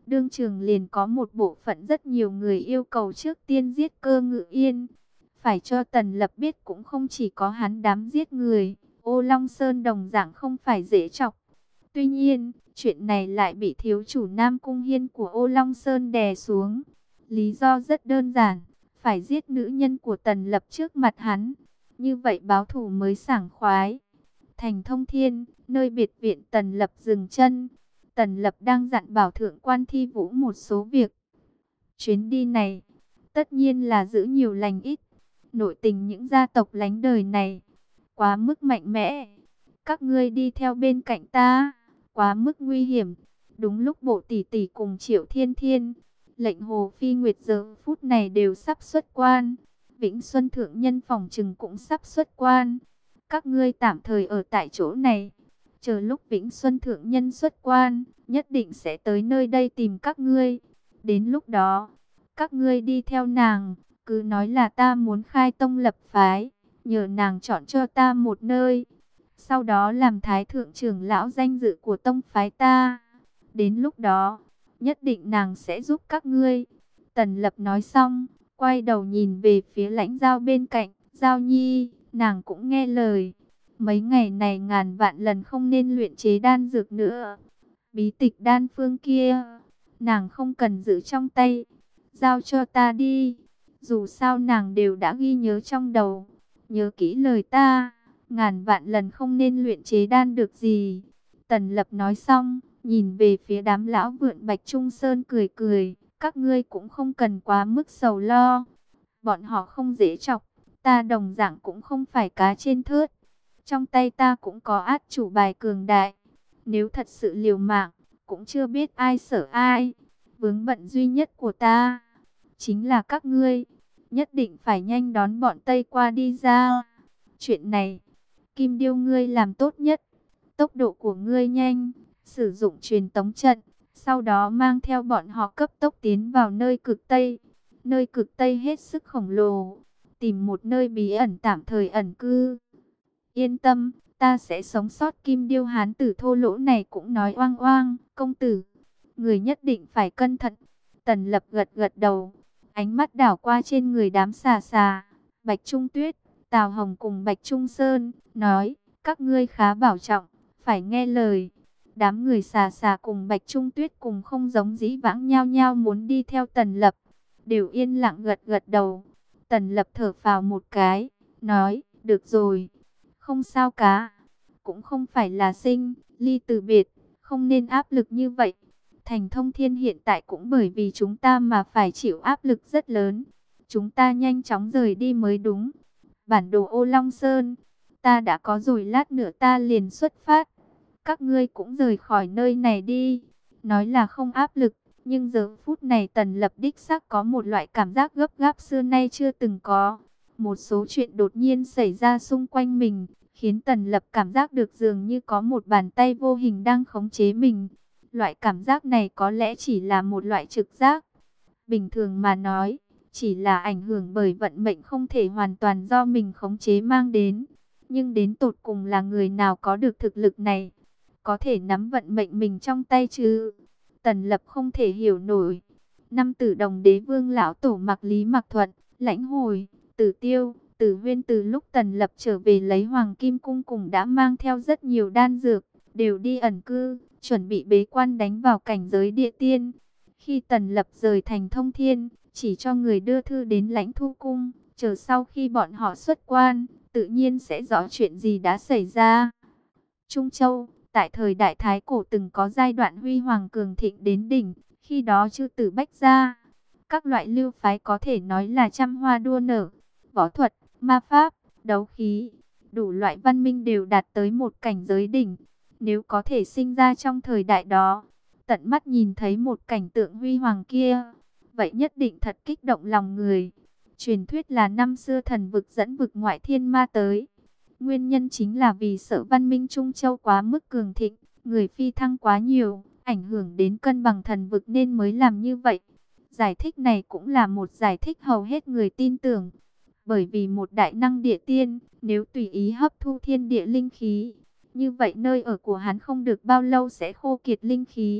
đương trường liền có một bộ phận rất nhiều người yêu cầu trước tiên giết Cơ Ngự Yên. Phải cho Tần Lập biết cũng không chỉ có hắn đám giết người, Ô Long Sơn đồng dạng không phải dễ chọc. Tuy nhiên, chuyện này lại bị thiếu chủ Nam Cung Hiên của Ô Long Sơn đè xuống. Lý do rất đơn giản, phải giết nữ nhân của Tần Lập trước mặt hắn. Như vậy báo thù mới sảng khoái. Thành Thông Thiên, nơi biệt viện Tần Lập dừng chân. Tần Lập đang dặn bảo thượng quan Thi Vũ một số việc. Chuyến đi này, tất nhiên là giữ nhiều lành ít. Nội tình những gia tộc lánh đời này, quá mức mạnh mẽ. Các ngươi đi theo bên cạnh ta, quá mức nguy hiểm. Đúng lúc Bộ tỷ tỷ cùng Triệu Thiên Thiên, lệnh Hồ Phi Nguyệt giờ phút này đều sắp xuất quan. Vĩnh Xuân Thượng Nhân phòng trừng cũng sắp xuất quan. Các ngươi tạm thời ở tại chỗ này. Chờ lúc Vĩnh Xuân Thượng Nhân xuất quan, nhất định sẽ tới nơi đây tìm các ngươi. Đến lúc đó, các ngươi đi theo nàng, cứ nói là ta muốn khai tông lập phái, nhờ nàng chọn cho ta một nơi. Sau đó làm thái thượng trưởng lão danh dự của tông phái ta. Đến lúc đó, nhất định nàng sẽ giúp các ngươi. Tần Lập nói xong, quay đầu nhìn về phía Lãnh Giao bên cạnh. Giao Nhi, nàng cũng nghe lời. Mấy ngày này ngàn vạn lần không nên luyện chế đan dược nữa. Bí tịch đan phương kia, nàng không cần giữ trong tay. Giao cho ta đi. Dù sao nàng đều đã ghi nhớ trong đầu. Nhớ kỹ lời ta, ngàn vạn lần không nên luyện chế đan được gì. Tần Lập nói xong, nhìn về phía đám lão vượn Bạch Trung Sơn cười cười. Các ngươi cũng không cần quá mức sầu lo. Bọn họ không dễ chọc. Ta đồng dạng cũng không phải cá trên thớt. Trong tay ta cũng có át chủ bài cường đại. Nếu thật sự liều mạng, cũng chưa biết ai sợ ai. Vướng bận duy nhất của ta chính là các ngươi. Nhất định phải nhanh đón bọn Tây qua đi ra. Chuyện này, Kim Điêu ngươi làm tốt nhất. Tốc độ của ngươi nhanh. Sử dụng truyền tống trận. Sau đó mang theo bọn họ cấp tốc tiến vào nơi cực Tây. Nơi cực Tây hết sức khổng lồ. Tìm một nơi bí ẩn tạm thời ẩn cư. Yên tâm, ta sẽ sống sót. Kim Điêu hán tử thô lỗ này cũng nói oang oang. Công tử, người nhất định phải cẩn thận. Tần Lập gật gật đầu. Ánh mắt đảo qua trên người đám xà xà. Bạch Trung Tuyết, Tào Hồng cùng Bạch Trung Sơn. Nói, các ngươi khá bảo trọng, phải nghe lời. Đám người xà xà cùng Bạch Trung Tuyết cùng không giống dĩ vãng nhao nhao muốn đi theo Tần Lập. Đều yên lặng gật gật đầu. Tần Lập thở phào một cái. Nói, được rồi. Không sao cả. Cũng không phải là sinh, ly từ biệt. Không nên áp lực như vậy. Thành Thông Thiên hiện tại cũng bởi vì chúng ta mà phải chịu áp lực rất lớn. Chúng ta nhanh chóng rời đi mới đúng. Bản đồ Ô Long Sơn, ta đã có rồi, lát nữa ta liền xuất phát. Các ngươi cũng rời khỏi nơi này đi. Nói là không áp lực, nhưng giờ phút này Tần Lập đích xác có một loại cảm giác gấp gáp xưa nay chưa từng có. Một số chuyện đột nhiên xảy ra xung quanh mình, khiến Tần Lập cảm giác được dường như có một bàn tay vô hình đang khống chế mình. Loại cảm giác này có lẽ chỉ là một loại trực giác. Bình thường mà nói, chỉ là ảnh hưởng bởi vận mệnh không thể hoàn toàn do mình khống chế mang đến. Nhưng đến tột cùng là người nào có được thực lực này, có thể nắm vận mệnh mình trong tay chứ? Tần Lập không thể hiểu nổi. Năm Tử Đồng Đế Vương lão tổ Mạc Lý Mạc Thuận, Lãnh Hồi, Tử Tiêu, Tử Huyên từ lúc Tần Lập trở về lấy Hoàng Kim Cung cùng đã mang theo rất nhiều đan dược, đều đi ẩn cư, chuẩn bị bế quan đánh vào cảnh giới địa tiên. Khi Tần Lập rời thành Thông Thiên, chỉ cho người đưa thư đến Lãnh Thu Cung, chờ sau khi bọn họ xuất quan, tự nhiên sẽ rõ chuyện gì đã xảy ra. Trung Châu, tại thời đại Thái Cổ từng có giai đoạn huy hoàng cường thịnh đến đỉnh, khi đó chư tử bách gia, các loại lưu phái có thể nói là trăm hoa đua nở, võ thuật, ma pháp, đấu khí, đủ loại văn minh đều đạt tới một cảnh giới đỉnh. Nếu có thể sinh ra trong thời đại đó, tận mắt nhìn thấy một cảnh tượng huy hoàng kia, vậy nhất định thật kích động lòng người. Truyền thuyết là năm xưa thần vực dẫn vực ngoại thiên ma tới. Nguyên nhân chính là vì sợ văn minh Trung Châu quá mức cường thịnh, người phi thăng quá nhiều, ảnh hưởng đến cân bằng thần vực nên mới làm như vậy. Giải thích này cũng là một giải thích hầu hết người tin tưởng. Bởi vì một đại năng địa tiên, nếu tùy ý hấp thu thiên địa linh khí, như vậy nơi ở của hắn không được bao lâu sẽ khô kiệt linh khí.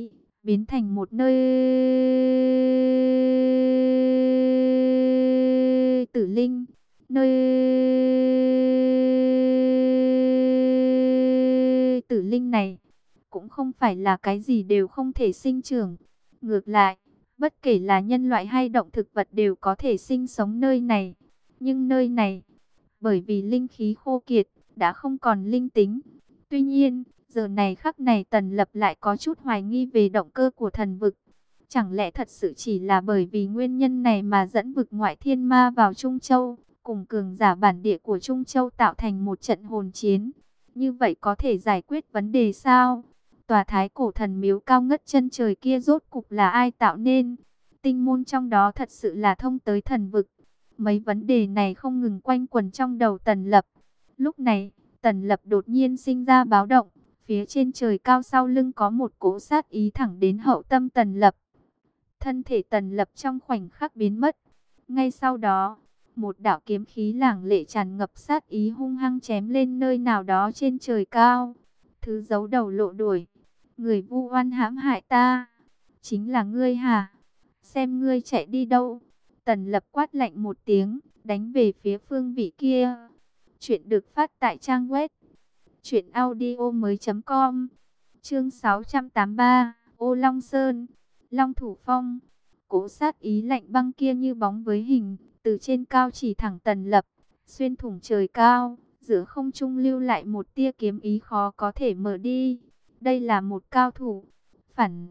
biến thành một nơi tử linh. Nơi tử linh này cũng không phải là cái gì đều không thể sinh trưởng. Ngược lại, bất kể là nhân loại hay động thực vật đều có thể sinh sống nơi này. Nhưng nơi này, bởi vì linh khí khô kiệt, đã không còn linh tính. Tuy nhiên, giờ này khắc này Tần Lập lại có chút hoài nghi về động cơ của thần vực. Chẳng lẽ thật sự chỉ là bởi vì nguyên nhân này mà dẫn vực ngoại thiên ma vào Trung Châu, cùng cường giả bản địa của Trung Châu tạo thành một trận hồn chiến? Như vậy có thể giải quyết vấn đề sao? Tòa thái cổ thần miếu cao ngất chân trời kia rốt cục là ai tạo nên? Tinh môn trong đó thật sự là thông tới thần vực? Mấy vấn đề này không ngừng quanh quẩn trong đầu Tần Lập. Lúc này, Tần Lập đột nhiên sinh ra báo động. Phía trên trời cao sau lưng có một cỗ sát ý thẳng đến hậu tâm Tần Lập. Thân thể Tần Lập trong khoảnh khắc biến mất. Ngay sau đó, một đạo kiếm khí lảng lệ tràn ngập sát ý hung hăng chém lên nơi nào đó trên trời cao. Thứ giấu đầu lộ đuổi. Người vu oan hãm hại ta, chính là ngươi hả? Xem ngươi chạy đi đâu? Tần Lập quát lạnh một tiếng, đánh về phía phương vị kia. Chuyện được phát tại trang web truyện audio mới chấm com. Chương sáu trăm tám mươi ba, Ô Long Sơn, Long Thủ Phong. Cỗ sát ý lạnh băng kia như bóng với hình, từ trên cao chỉ thẳng Tần Lập, xuyên thủng trời cao, giữa không trung lưu lại một tia kiếm ý khó có thể mở đi. Đây là một cao thủ. Phản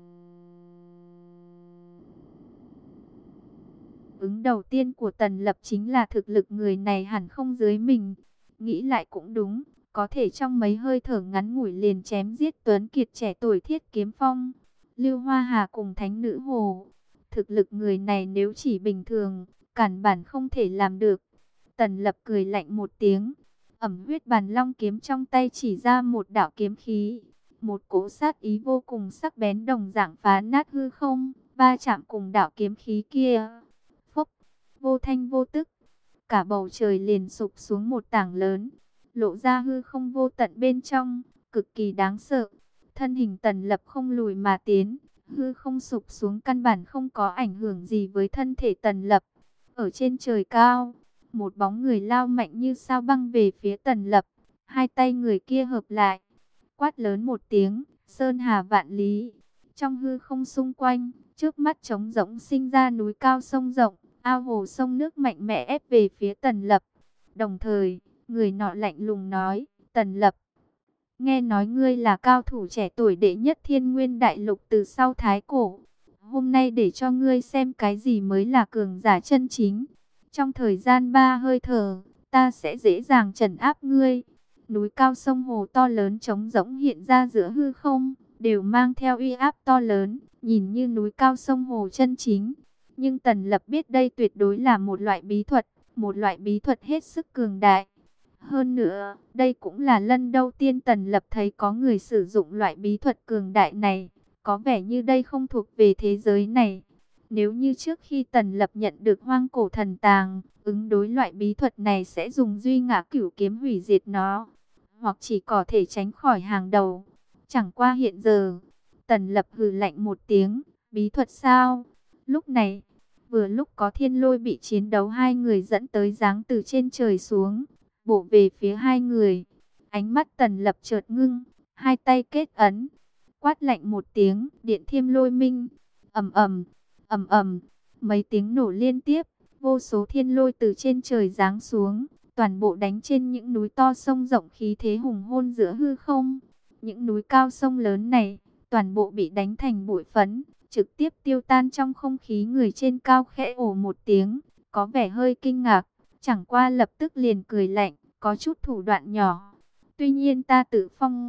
ứng đầu tiên của Tần Lập chính là thực lực người này hẳn không dưới mình. Nghĩ lại cũng đúng, có thể trong mấy hơi thở ngắn ngủi liền chém giết tuấn kiệt trẻ tuổi Thiết Kiếm Phong, Lưu Hoa Hà cùng Thánh Nữ Hồ. Thực lực người này nếu chỉ bình thường, cản bản không thể làm được. Tần Lập cười lạnh một tiếng, ẩm huyết bàn long kiếm trong tay chỉ ra một đạo kiếm khí. Một cỗ sát ý vô cùng sắc bén đồng dạng phá nát hư không, va chạm cùng đạo kiếm khí kia. Phốc, vô thanh vô tức, cả bầu trời liền sụp xuống một tảng lớn, lộ ra hư không vô tận bên trong, cực kỳ đáng sợ. Thân hình Tần Lập không lùi mà tiến, hư không sụp xuống căn bản không có ảnh hưởng gì với thân thể Tần Lập. Ở trên trời cao, một bóng người lao mạnh như sao băng về phía Tần Lập, hai tay người kia hợp lại, quát lớn một tiếng, sơn hà vạn lý. Trong hư không xung quanh, trước mắt trống rỗng sinh ra núi cao sông rộng, ao hồ sông nước mạnh mẽ ép về phía Tần Lập. Đồng thời, người nọ lạnh lùng nói, Tần Lập, nghe nói ngươi là cao thủ trẻ tuổi đệ nhất Thiên Nguyên đại lục từ sau thái cổ. Hôm nay để cho ngươi xem cái gì mới là cường giả chân chính. Trong thời gian ba hơi thở, ta sẽ dễ dàng trấn áp ngươi. Núi cao sông hồ to lớn trống rỗng hiện ra giữa hư không, đều mang theo uy áp to lớn, nhìn như núi cao sông hồ chân chính. Nhưng Tần Lập biết đây tuyệt đối là một loại bí thuật, một loại bí thuật hết sức cường đại. Hơn nữa, đây cũng là lần đầu tiên Tần Lập thấy có người sử dụng loại bí thuật cường đại này. Có vẻ như đây không thuộc về thế giới này. Nếu như trước khi Tần Lập nhận được hoang cổ thần tàng, ứng đối loại bí thuật này sẽ dùng duy ngã cửu kiếm hủy diệt nó, hoặc chỉ có thể tránh khỏi hàng đầu. Chẳng qua hiện giờ, Tần Lập hừ lạnh một tiếng, bí thuật sao? Lúc này, vừa lúc có Thiên Lôi bị chiến đấu hai người dẫn tới giáng từ trên trời xuống, bổ về phía hai người. Ánh mắt Tần Lập chợt ngưng, hai tay kết ấn, quát lạnh một tiếng, điện thiêm lôi minh. Ầm ầm, ầm ầm, mấy tiếng nổ liên tiếp, vô số thiên lôi từ trên trời giáng xuống, toàn bộ đánh trên những núi to sông rộng khí thế hùng hôn giữa hư không. Những núi cao sông lớn này, toàn bộ bị đánh thành bụi phấn, trực tiếp tiêu tan trong không khí. Người trên cao khẽ ồ một tiếng, có vẻ hơi kinh ngạc, chẳng qua lập tức liền cười lạnh, có chút thủ đoạn nhỏ. Tuy nhiên ta tự phong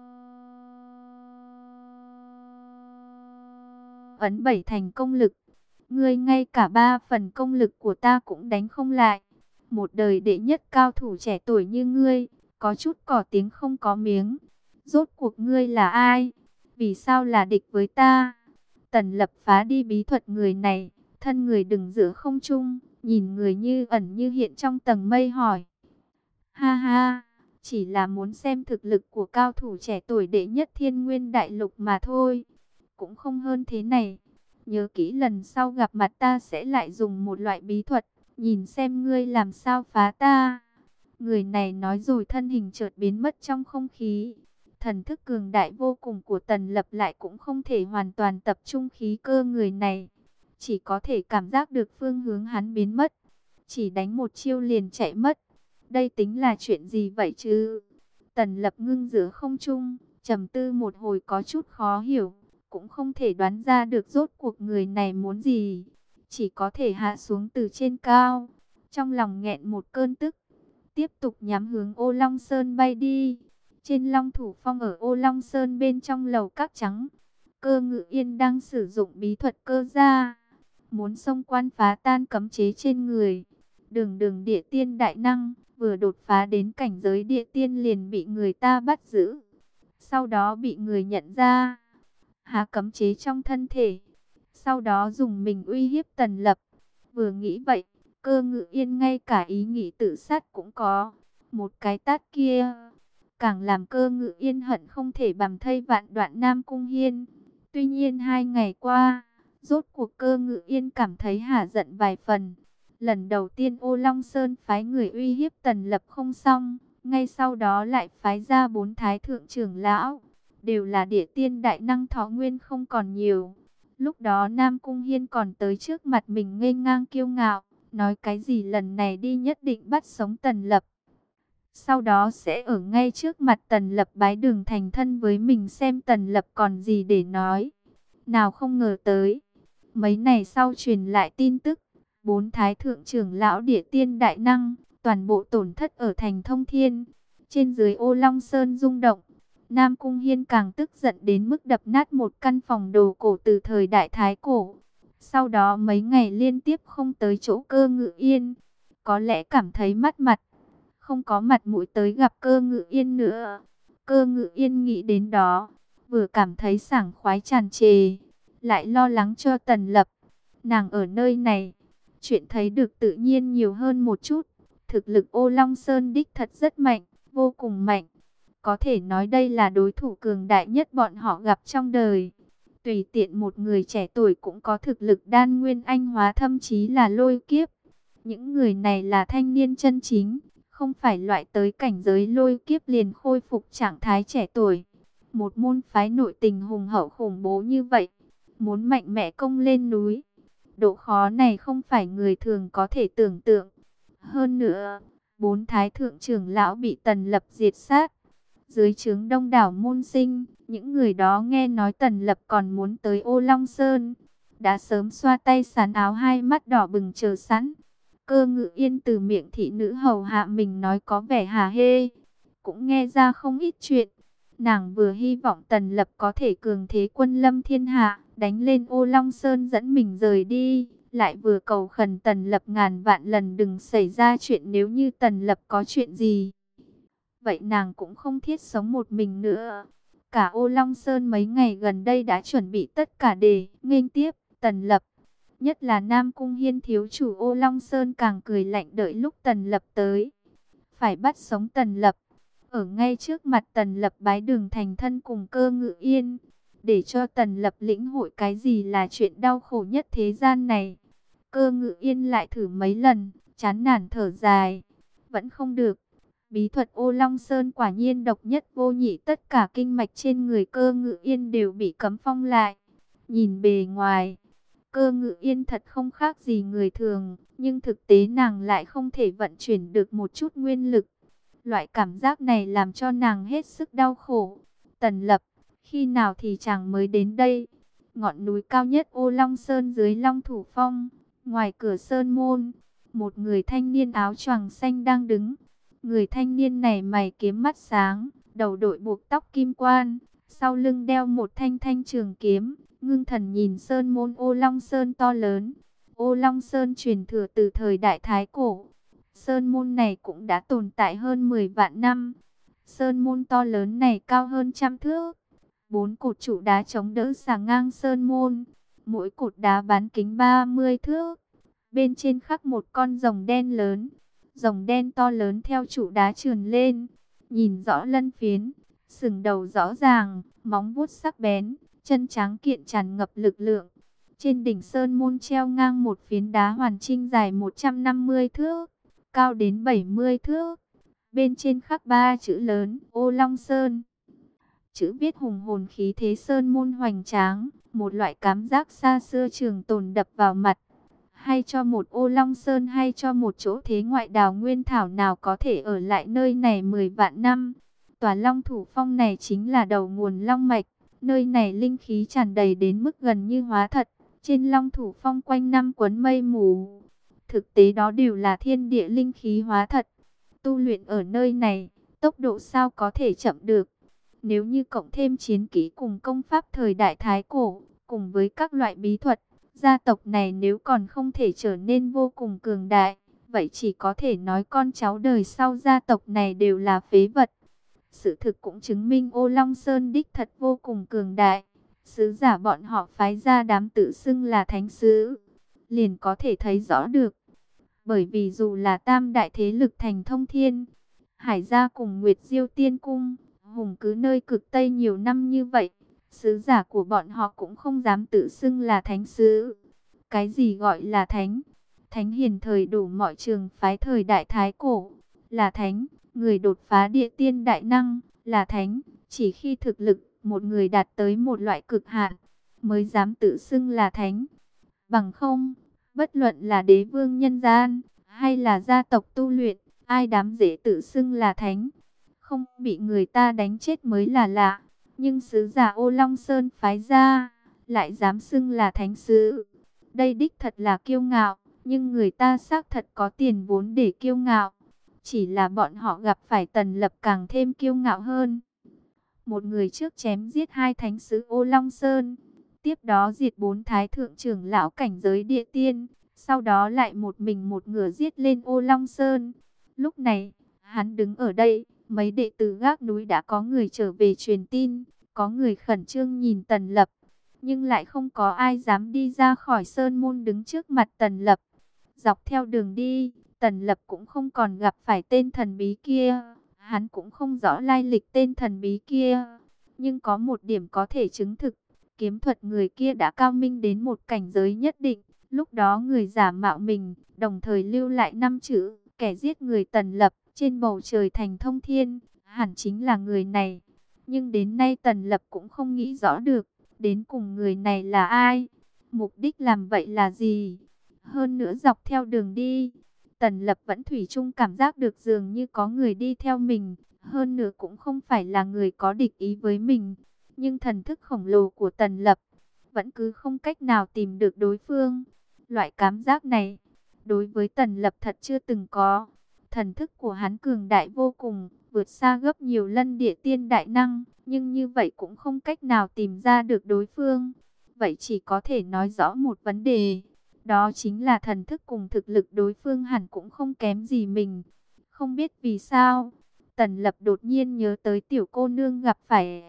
ấn bảy thành công lực, ngươi ngay cả ba phần công lực của ta cũng đánh không lại. Một đời đệ nhất cao thủ trẻ tuổi như ngươi, có chút cỏ tiếng không có miếng. Rốt cuộc ngươi là ai? Vì sao là địch với ta? Tần Lập phá đi bí thuật người này, thân người đứng giữa không trung, nhìn người như ẩn như hiện trong tầng mây hỏi. Ha ha, chỉ là muốn xem thực lực của cao thủ trẻ tuổi đệ nhất Thiên Nguyên đại lục mà thôi. cũng không hơn thế này. Nhớ kỹ lần sau gặp mặt ta sẽ lại dùng một loại bí thuật, nhìn xem ngươi làm sao phá ta. Người này nói rồi thân hình chợt biến mất trong không khí. Thần thức cường đại vô cùng của Tần Lập lại cũng không thể hoàn toàn tập trung khí cơ người này. Chỉ có thể cảm giác được phương hướng hắn biến mất. Chỉ đánh một chiêu liền chạy mất. Đây tính là chuyện gì vậy chứ? Tần Lập ngưng giữa không trung, trầm tư một hồi có chút khó hiểu. Cũng không thể đoán ra được rốt cuộc người này muốn gì. Chỉ có thể hạ xuống từ trên cao. Trong lòng nghẹn một cơn tức. Tiếp tục nhắm hướng Ô Long Sơn bay đi. Trên Long Thủ Phong ở Ô Long Sơn bên trong lầu các trắng, Cơ Ngự Yên đang sử dụng bí thuật cơ gia, muốn xông quan phá tan cấm chế trên người. Đường đường địa tiên đại năng, vừa đột phá đến cảnh giới địa tiên liền bị người ta bắt giữ. Sau đó bị người nhận ra, hạ cấm chế trong thân thể. Sau đó dùng mình uy hiếp Tần Lập. Vừa nghĩ vậy, Cơ Ngự Yên ngay cả ý nghĩ tự sát cũng có. Một cái tát kia càng làm Cơ Ngự Yên hận không thể bằm thây vạn đoạn Nam Cung Hiên. Tuy nhiên hai ngày qua, rốt cuộc Cơ Ngự Yên cảm thấy hả giận vài phần. Lần đầu tiên Ô Long Sơn phái người uy hiếp Tần Lập không xong, ngay sau đó lại phái ra bốn thái thượng trưởng lão, đều là địa tiên đại năng thọ nguyên không còn nhiều. Lúc đó Nam Cung Hiên còn tới trước mặt mình nghênh ngang kiêu ngạo, nói cái gì lần này đi nhất định bắt sống Tần Lập. Sau đó sẽ ở ngay trước mặt Tần Lập bái đường thành thân với mình xem Tần Lập còn gì để nói. Nào không ngờ tới, mấy ngày sau truyền lại tin tức, bốn thái thượng trưởng lão địa tiên đại năng, toàn bộ tổn thất ở thành Thông Thiên. Trên dưới Ô Long Sơn rung động, Nam Cung Hiên càng tức giận đến mức đập nát một căn phòng đồ cổ từ thời đại Thái Cổ. Sau đó mấy ngày liên tiếp không tới chỗ Cơ Ngự Yên, có lẽ cảm thấy mất mặt, không có mặt mũi tới gặp Cơ Ngự Yên nữa. Cơ Ngự Yên nghĩ đến đó, vừa cảm thấy sảng khoái tràn trề, lại lo lắng cho Tần Lập. Nàng ở nơi này, chuyện thấy được tự nhiên nhiều hơn một chút. Thực lực Ô Long Sơn đích thật rất mạnh, vô cùng mạnh. Có thể nói đây là đối thủ cường đại nhất bọn họ gặp trong đời. Tùy tiện một người trẻ tuổi cũng có thực lực đan nguyên anh hóa, thậm chí là lôi kiếp. Những người này là thanh niên chân chính, không phải loại tới cảnh giới lôi kiếp liền khôi phục trạng thái trẻ tuổi. Một môn phái nội tình hùng hậu khủng bố như vậy, muốn mạnh mẽ công lên núi, độ khó này không phải người thường có thể tưởng tượng. Hơn nữa, bốn thái thượng trưởng lão bị Tần Lập diệt sát. Dưới trướng đông đảo môn sinh, những người đó nghe nói Tần Lập còn muốn tới Ô Long Sơn, đã sớm xoa tay sắn áo, hai mắt đỏ bừng chờ sẵn. Cơ Ngự Yên từ miệng thị nữ hầu hạ mình nói có vẻ hả hê, cũng nghe ra không ít chuyện. Nàng vừa hy vọng Tần Lập có thể cường thế quân lâm thiên hạ, đánh lên Ô Long Sơn dẫn mình rời đi, lại vừa cầu khẩn Tần Lập ngàn vạn lần đừng xảy ra chuyện, nếu như Tần Lập có chuyện gì, vậy nàng cũng không thiết sống một mình nữa. Cả Ô Long Sơn mấy ngày gần đây đã chuẩn bị tất cả để nghênh tiếp Tần Lập. Nhất là Nam Cung Hiên thiếu chủ Ô Long Sơn càng cười lạnh đợi lúc Tần Lập tới. Phải bắt sống Tần Lập. Ở ngay trước mặt Tần Lập bái đường thành thân cùng Cơ Ngự Yên. Để cho Tần Lập lĩnh hội cái gì là chuyện đau khổ nhất thế gian này. Cơ Ngự Yên lại thử mấy lần, chán nản thở dài. Vẫn không được. Bí thuật Ô Long Sơn quả nhiên độc nhất vô nhị, tất cả kinh mạch trên người Cơ Ngự Yên đều bị cấm phong lại. Nhìn bề ngoài, Cơ Ngự Yên thật không khác gì người thường, nhưng thực tế nàng lại không thể vận chuyển được một chút nguyên lực. Loại cảm giác này làm cho nàng hết sức đau khổ. Tần Lập, khi nào thì chàng mới đến đây? Ngọn núi cao nhất Ô Long Sơn dưới Long Thủ Phong, ngoài cửa sơn môn, một người thanh niên áo choàng xanh đang đứng. Người thanh niên này mày kiếm mắt sáng, đầu đội buộc tóc kim quan, sau lưng đeo một thanh thanh trường kiếm, ngưng thần nhìn sơn môn Ô Long Sơn to lớn. Ô Long Sơn truyền thừa từ thời đại Thái Cổ. Sơn môn này cũng đã tồn tại hơn mười vạn năm. Sơn môn to lớn này cao hơn trăm thước. Bốn cột trụ đá chống đỡ sàng ngang sơn môn. Mỗi cột đá bán kính ba mươi thước. Bên trên khắc một con rồng đen lớn. Rồng đen to lớn theo trụ đá trườn lên. Nhìn rõ lân phiến, sừng đầu rõ ràng, móng vuốt sắc bén. chân trắng kiện tràn ngập lực lượng. Trên đỉnh sơn môn treo ngang một phiến đá hoàn chinh dài một trăm năm mươi thước, cao đến bảy mươi thước. Bên trên khắc ba chữ lớn Ô Long Sơn. Chữ viết hùng hồn khí thế sơn môn hoành tráng, một loại cảm giác xa xưa trường tồn đập vào mặt. Hay cho một Ô Long Sơn, hay cho một chỗ thế ngoại đào nguyên thảo nào có thể ở lại nơi này mười vạn năm. Tòa Long Thủ Phong này chính là đầu nguồn long mạch, nơi này linh khí tràn đầy đến mức gần như hóa thật. Trên Long Thủ Phong quanh năm quấn mây mù, thực tế đó đều là thiên địa linh khí hóa thật. Tu luyện ở nơi này, tốc độ sao có thể chậm được. Nếu như cộng thêm chiến kỹ cùng công pháp thời đại Thái Cổ, cùng với các loại bí thuật, gia tộc này nếu còn không thể trở nên vô cùng cường đại, vậy chỉ có thể nói con cháu đời sau gia tộc này đều là phế vật. Sự thực cũng chứng minh Ô Long Sơn đích thật vô cùng cường đại. Sứ giả bọn họ phái ra đám tự xưng là thánh sứ, liền có thể thấy rõ được. Bởi vì dù là tam đại thế lực thành Thông Thiên, Hải Gia cùng Nguyệt Diêu Tiên Cung, hùng cứ nơi cực Tây nhiều năm như vậy, sứ giả của bọn họ cũng không dám tự xưng là thánh sứ. Cái gì gọi là thánh? Thánh hiền thời đủ mọi trường phái thời đại Thái Cổ, là thánh. Người đột phá địa tiên đại năng, là thánh. Chỉ khi thực lực một người đạt tới một loại cực hạn, mới dám tự xưng là thánh. Bằng không, bất luận là đế vương nhân gian, hay là gia tộc tu luyện, ai dám dễ tự xưng là thánh. Không bị người ta đánh chết mới là lạ. Nhưng sứ giả Ô Long Sơn phái ra, lại dám xưng là thánh sứ. Đây đích thật là kiêu ngạo, nhưng người ta xác thật có tiền vốn để kiêu ngạo. Chỉ là bọn họ gặp phải Tần Lập càng thêm kiêu ngạo hơn. Một người trước chém giết hai thánh sứ Ô Long Sơn, tiếp đó diệt bốn thái thượng trưởng lão cảnh giới địa tiên, sau đó lại một mình một ngựa giết lên Ô Long Sơn. Lúc này, hắn đứng ở đây, mấy đệ tử gác núi đã có người trở về truyền tin, có người khẩn trương nhìn Tần Lập, nhưng lại không có ai dám đi ra khỏi sơn môn đứng trước mặt Tần Lập. Dọc theo đường đi, Tần Lập cũng không còn gặp phải tên thần bí kia, hắn cũng không rõ lai lịch tên thần bí kia. Nhưng có một điểm có thể chứng thực, kiếm thuật người kia đã cao minh đến một cảnh giới nhất định. Lúc đó người giả mạo mình, đồng thời lưu lại năm chữ, kẻ giết người Tần Lập, trên bầu trời thành Thông Thiên, hẳn chính là người này. Nhưng đến nay Tần Lập cũng không nghĩ rõ được, đến cùng người này là ai, mục đích làm vậy là gì. Hơn nữa dọc theo đường đi, Tần Lập vẫn thủy chung cảm giác được dường như có người đi theo mình. Hơn nữa cũng không phải là người có địch ý với mình. Nhưng thần thức khổng lồ của Tần Lập vẫn cứ không cách nào tìm được đối phương. Loại cảm giác này, đối với Tần Lập thật chưa từng có. Thần thức của hắn cường đại vô cùng, vượt xa gấp nhiều lần địa tiên đại năng. Nhưng như vậy cũng không cách nào tìm ra được đối phương. Vậy chỉ có thể nói rõ một vấn đề. Đó chính là thần thức cùng thực lực đối phương hẳn cũng không kém gì mình. Không biết vì sao, Tần Lập đột nhiên nhớ tới tiểu cô nương gặp phải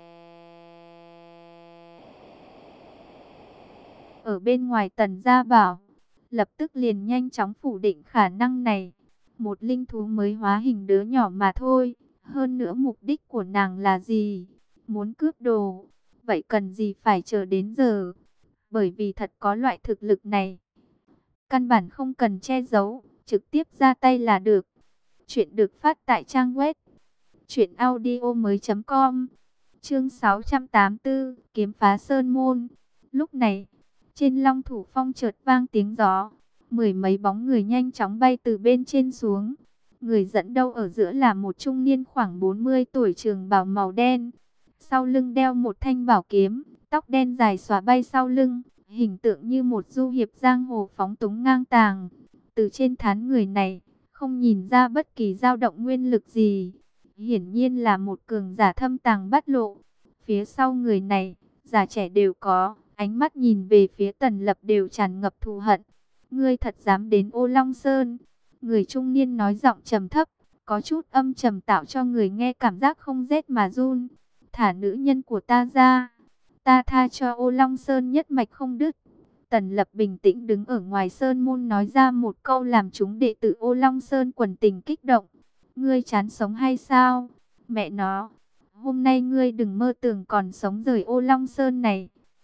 ở bên ngoài Tần Gia Bảo. Lập tức liền nhanh chóng phủ định khả năng này. Một linh thú mới hóa hình đứa nhỏ mà thôi. Hơn nữa mục đích của nàng là gì? Muốn cướp đồ. Vậy cần gì phải chờ đến giờ? Bởi vì thật có loại thực lực này, căn bản không cần che giấu, trực tiếp ra tay là được. Chuyện được phát tại trang web truyện audio mới chấm com. Chương sáu trăm tám mươi tư, kiếm phá sơn môn. Lúc này, trên Long Thủ Phong chợt vang tiếng gió, mười mấy bóng người nhanh chóng bay từ bên trên xuống. Người dẫn đầu ở giữa là một trung niên khoảng bốn mươi tuổi, trường bào màu đen, sau lưng đeo một thanh bảo kiếm, tóc đen dài xõa bay sau lưng, hình tượng như một du hiệp giang hồ phóng túng ngang tàng. Từ trên trán người này, không nhìn ra bất kỳ dao động nguyên lực gì. Hiển nhiên là một cường giả thâm tàng bát lộ. Phía sau người này, già trẻ đều có, ánh mắt nhìn về phía Tần Lập đều tràn ngập thù hận. Ngươi thật dám đến Ô Long Sơn? Người trung niên nói giọng trầm thấp, có chút âm trầm tạo cho người nghe cảm giác không rét mà run. Thả nữ nhân của ta ra, ta tha cho Ô Long Sơn nhất mạch không đứt. Tần Lập bình tĩnh đứng ở ngoài sơn môn nói ra một câu làm chúng đệ tử Ô Long Sơn quần tình kích động. Ngươi chán sống hay sao? Mẹ nó, hôm nay ngươi đừng mơ tưởng còn sống rời Ô Long Sơn này.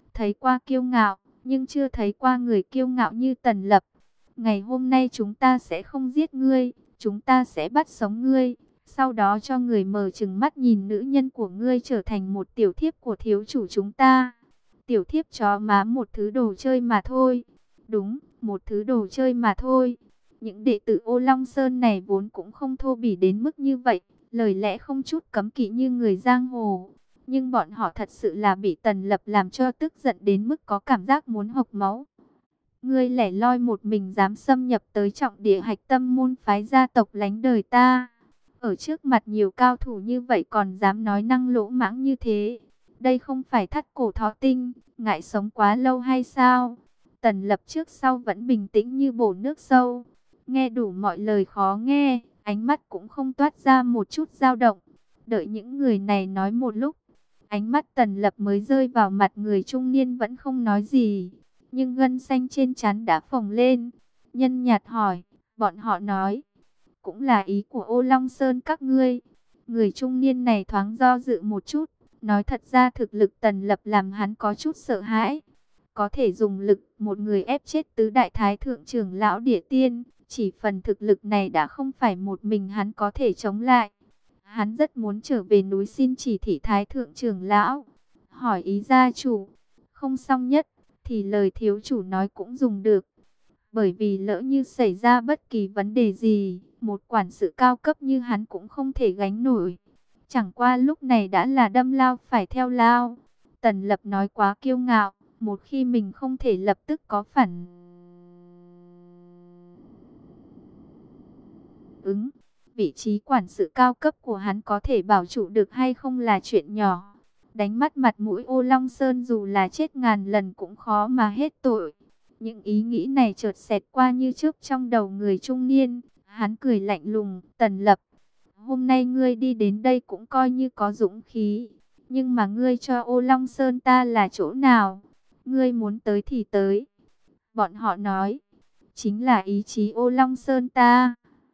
thấy qua kiêu ngạo, nhưng chưa thấy qua người kiêu ngạo như Tần Lập. Ngày hôm nay chúng ta sẽ không giết ngươi, chúng ta sẽ bắt sống ngươi, sau đó cho người mở trừng mắt nhìn nữ nhân của ngươi trở thành một tiểu thiếp của thiếu chủ chúng ta. Tiểu thiếp chó má, một thứ đồ chơi mà thôi. Đúng, một thứ đồ chơi mà thôi. Những đệ tử Ô Long Sơn này vốn cũng không thô bỉ đến mức như vậy, lời lẽ không chút cấm kỵ như người giang hồ. Nhưng bọn họ thật sự là bị Tần Lập làm cho tức giận đến mức có cảm giác muốn hộc máu. Ngươi lẻ loi một mình dám xâm nhập tới trọng địa hạch tâm môn phái gia tộc lánh đời ta. Ở trước mặt nhiều cao thủ như vậy còn dám nói năng lỗ mãng như thế. Đây không phải thắt cổ thọ tinh, ngại sống quá lâu hay sao? Tần Lập trước sau vẫn bình tĩnh như bổ nước sâu. Nghe đủ mọi lời khó nghe, ánh mắt cũng không toát ra một chút dao động. Đợi những người này nói một lúc, ánh mắt Tần Lập mới rơi vào mặt người trung niên vẫn không nói gì. Nhưng gân xanh trên trán đã phồng lên. Nhân nhạt hỏi, bọn họ nói, cũng là ý của Ô Long Sơn các ngươi. Người trung niên này thoáng do dự một chút, nói thật ra thực lực Tần Lập làm hắn có chút sợ hãi. Có thể dùng lực một người ép chết tứ đại thái thượng trưởng lão địa tiên, chỉ phần thực lực này đã không phải một mình hắn có thể chống lại. Hắn rất muốn trở về núi xin chỉ thị thái thượng trưởng lão, hỏi ý gia chủ. Không xong nhất, thì lời thiếu chủ nói cũng dùng được. Bởi vì lỡ như xảy ra bất kỳ vấn đề gì, một quản sự cao cấp như hắn cũng không thể gánh nổi. Chẳng qua lúc này đã là đâm lao phải theo lao. Tần Lập nói quá kiêu ngạo, một khi mình không thể lập tức có phản ứng, vị trí quản sự cao cấp của hắn có thể bảo trụ được hay không là chuyện nhỏ. Đánh mất mặt mũi Ô Long Sơn dù là chết ngàn lần cũng khó mà hết tội. Những ý nghĩ này chợt xẹt qua như trước trong đầu người trung niên. Hắn cười lạnh lùng, Tần Lập, hôm nay ngươi đi đến đây cũng coi như có dũng khí. Nhưng mà ngươi cho Ô Long Sơn ta là chỗ nào? Ngươi muốn tới thì tới. Bọn họ nói, chính là ý chí Ô Long Sơn ta.